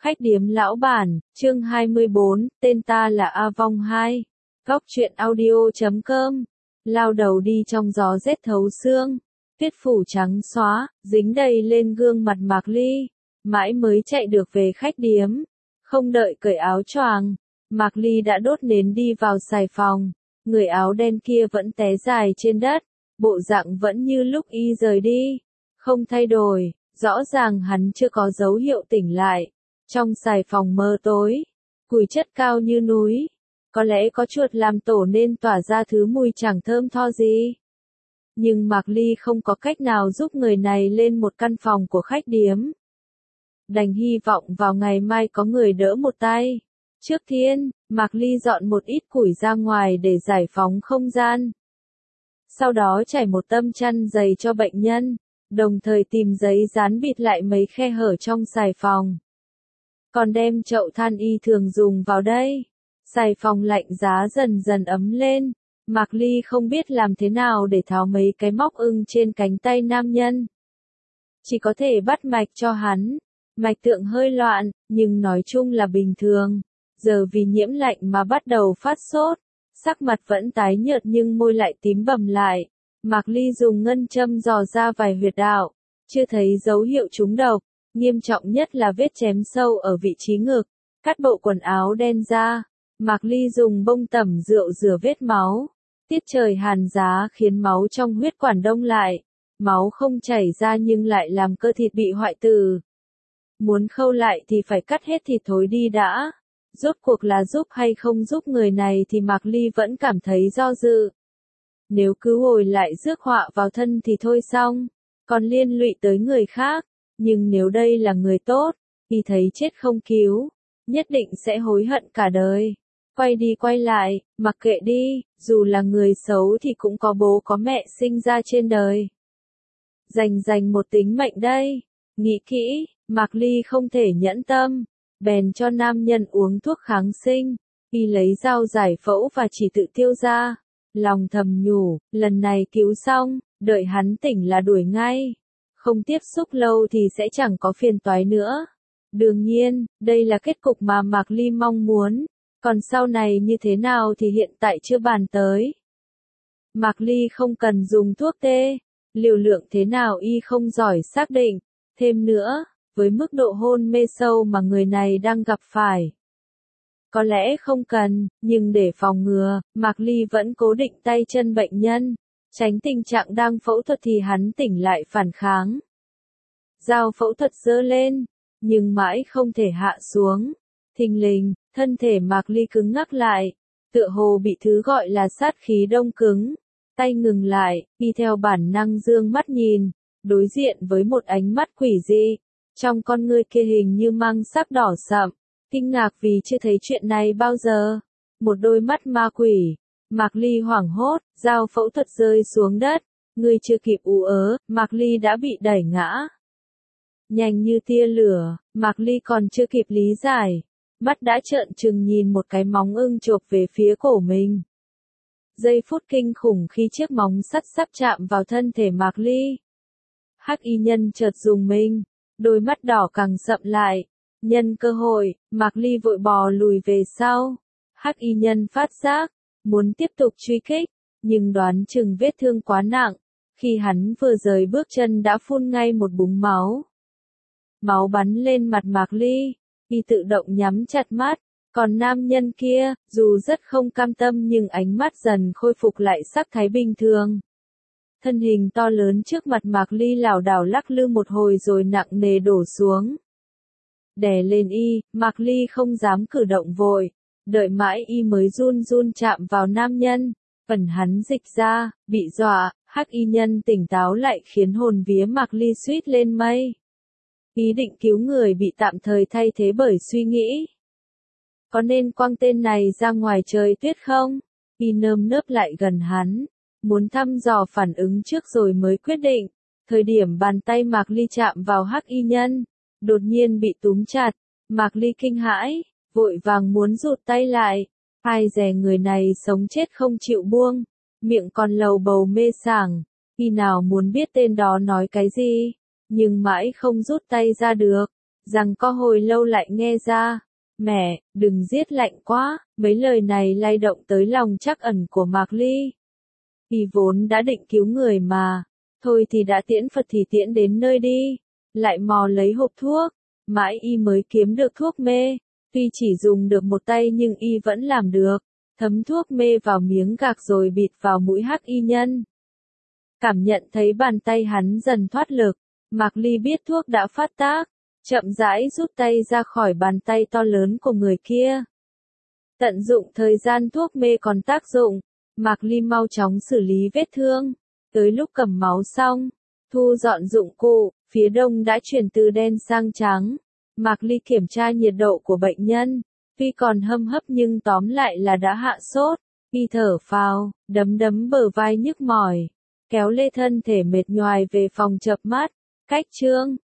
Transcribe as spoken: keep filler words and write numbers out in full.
Khách điếm lão bản, chương hai mươi bốn, tên ta là A Vong hai. Góc truyện audio chấm com. Lao đầu đi trong gió rét thấu xương. Tuyết phủ trắng xóa, dính đầy lên gương mặt Mạc Ly. Mãi mới chạy được về khách điếm. Không đợi cởi áo choàng, Mạc Ly đã đốt nến đi vào xài phòng. Người áo đen kia vẫn té dài trên đất. Bộ dạng vẫn như lúc y rời đi. Không thay đổi, rõ ràng hắn chưa có dấu hiệu tỉnh lại. Trong xài phòng mơ tối, củi chất cao như núi, có lẽ có chuột làm tổ nên tỏa ra thứ mùi chẳng thơm tho gì. Nhưng Mạc Ly không có cách nào giúp người này lên một căn phòng của khách điếm. Đành hy vọng vào ngày mai có người đỡ một tay. Trước tiên, Mạc Ly dọn một ít củi ra ngoài để giải phóng không gian. Sau đó trải một tấm chăn dày cho bệnh nhân, đồng thời tìm giấy dán bịt lại mấy khe hở trong xài phòng. Còn đem chậu than y thường dùng vào đây. Xài phòng lạnh giá dần dần ấm lên. Mạc Ly không biết làm thế nào để tháo mấy cái móc ưng trên cánh tay nam nhân. Chỉ có thể bắt mạch cho hắn. Mạch tượng hơi loạn, nhưng nói chung là bình thường. Giờ vì nhiễm lạnh mà bắt đầu phát sốt. Sắc mặt vẫn tái nhợt nhưng môi lại tím bầm lại. Mạc Ly dùng ngân châm dò ra vài huyệt đạo. Chưa thấy dấu hiệu trúng độc. Nghiêm trọng nhất là vết chém sâu ở vị trí ngực. Cắt bộ quần áo đen ra. Mạc Ly dùng bông tẩm rượu rửa vết máu. Tiết trời hàn giá khiến máu trong huyết quản đông lại. Máu không chảy ra nhưng lại làm cơ thịt bị hoại tử. Muốn khâu lại thì phải cắt hết thịt thối đi đã. Rốt cuộc là giúp hay không giúp người này thì Mạc Ly vẫn cảm thấy do dự. Nếu cứ hồi lại rước họa vào thân thì thôi xong. Còn liên lụy tới người khác. Nhưng nếu đây là người tốt, thì thấy chết không cứu, nhất định sẽ hối hận cả đời. Quay đi quay lại, mặc kệ đi, dù là người xấu thì cũng có bố có mẹ sinh ra trên đời. Dành dành một tính mệnh đây. Nghĩ kỹ, Mạc Ly không thể nhẫn tâm, bèn cho nam nhân uống thuốc kháng sinh, y lấy dao giải phẫu và chỉ tự tiêu ra. Lòng thầm nhủ, lần này cứu xong, đợi hắn tỉnh là đuổi ngay. Không tiếp xúc lâu thì sẽ chẳng có phiền toái nữa. Đương nhiên, đây là kết cục mà Mạc Ly mong muốn. Còn sau này như thế nào thì hiện tại chưa bàn tới. Mạc Ly không cần dùng thuốc tê. Liều lượng thế nào y không giỏi xác định. Thêm nữa, với mức độ hôn mê sâu mà người này đang gặp phải. Có lẽ không cần, nhưng để phòng ngừa, Mạc Ly vẫn cố định tay chân bệnh nhân. Tránh tình trạng đang phẫu thuật thì hắn tỉnh lại phản kháng. Dao phẫu thuật giơ lên, nhưng mãi không thể hạ xuống. Thình lình, thân thể Mạc Ly cứng ngắc lại, tựa hồ bị thứ gọi là sát khí đông cứng. Tay ngừng lại, y theo bản năng dương mắt nhìn, đối diện với một ánh mắt quỷ dị. Trong con ngươi kia hình như mang sắc đỏ sậm, kinh ngạc vì chưa thấy chuyện này bao giờ. Một đôi mắt ma quỷ. Mạc Ly hoảng hốt, dao phẫu thuật rơi xuống đất, người chưa kịp ú ớ, Mạc Ly đã bị đẩy ngã. Nhanh như tia lửa, Mạc Ly còn chưa kịp lý giải, mắt đã trợn trừng nhìn một cái móng ưng chộp về phía cổ mình. Giây phút kinh khủng khi chiếc móng sắt sắp chạm vào thân thể Mạc Ly. Hắc y nhân chợt rùng mình, đôi mắt đỏ càng sậm lại, nhân cơ hội, Mạc Ly vội bò lùi về sau. Hắc y nhân phát giác, muốn tiếp tục truy kích, nhưng đoán chừng vết thương quá nặng, khi hắn vừa rời bước chân đã phun ngay một búng máu. Máu bắn lên mặt Mạc Ly, y tự động nhắm chặt mắt, còn nam nhân kia, dù rất không cam tâm nhưng ánh mắt dần khôi phục lại sắc thái bình thường. Thân hình to lớn trước mặt Mạc Ly lảo đảo lắc lư một hồi rồi nặng nề đổ xuống. Đè lên y, Mạc Ly không dám cử động vội. Đợi mãi y mới run run chạm vào nam nhân, phần hắn dịch ra, bị dọa, hắc y nhân tỉnh táo lại khiến hồn vía Mạc Ly suýt lên mây. Ý định cứu người bị tạm thời thay thế bởi suy nghĩ. Có nên quăng tên này ra ngoài trời tuyết không? Y nơm nớp lại gần hắn, muốn thăm dò phản ứng trước rồi mới quyết định. Thời điểm bàn tay Mạc Ly chạm vào hắc y nhân, đột nhiên bị túm chặt, Mạc Ly kinh hãi. Vội vàng muốn rụt tay lại, ai dè người này sống chết không chịu buông, miệng còn lầu bầu mê sảng, khi nào muốn biết tên đó nói cái gì, nhưng mãi không rút tay ra được. rằng có hồi lâu lại nghe ra. Mẹ, đừng giết lạnh quá, mấy lời này lay động tới lòng trắc ẩn của Mạc Ly. Y vốn đã định cứu người mà, thôi thì đã tiễn Phật thì tiễn đến nơi đi, lại mò lấy hộp thuốc, mãi y mới kiếm được thuốc mê, tuy chỉ dùng được một tay nhưng y vẫn làm được, thấm thuốc mê vào miếng gạc rồi bịt vào mũi hắc y nhân. Cảm nhận thấy bàn tay hắn dần thoát lực, Mạc Ly biết thuốc đã phát tác, chậm rãi rút tay ra khỏi bàn tay to lớn của người kia. Tận dụng thời gian thuốc mê còn tác dụng, Mạc Ly mau chóng xử lý vết thương. Tới lúc cầm máu xong, thu dọn dụng cụ, phía đông đã chuyển từ đen sang trắng. Mạc Ly kiểm tra nhiệt độ của bệnh nhân, tuy còn hâm hấp nhưng tóm lại là đã hạ sốt. Y thở phào, đấm đấm bờ vai nhức mỏi, kéo lê thân thể mệt nhoài về phòng chợp mắt. Cách chương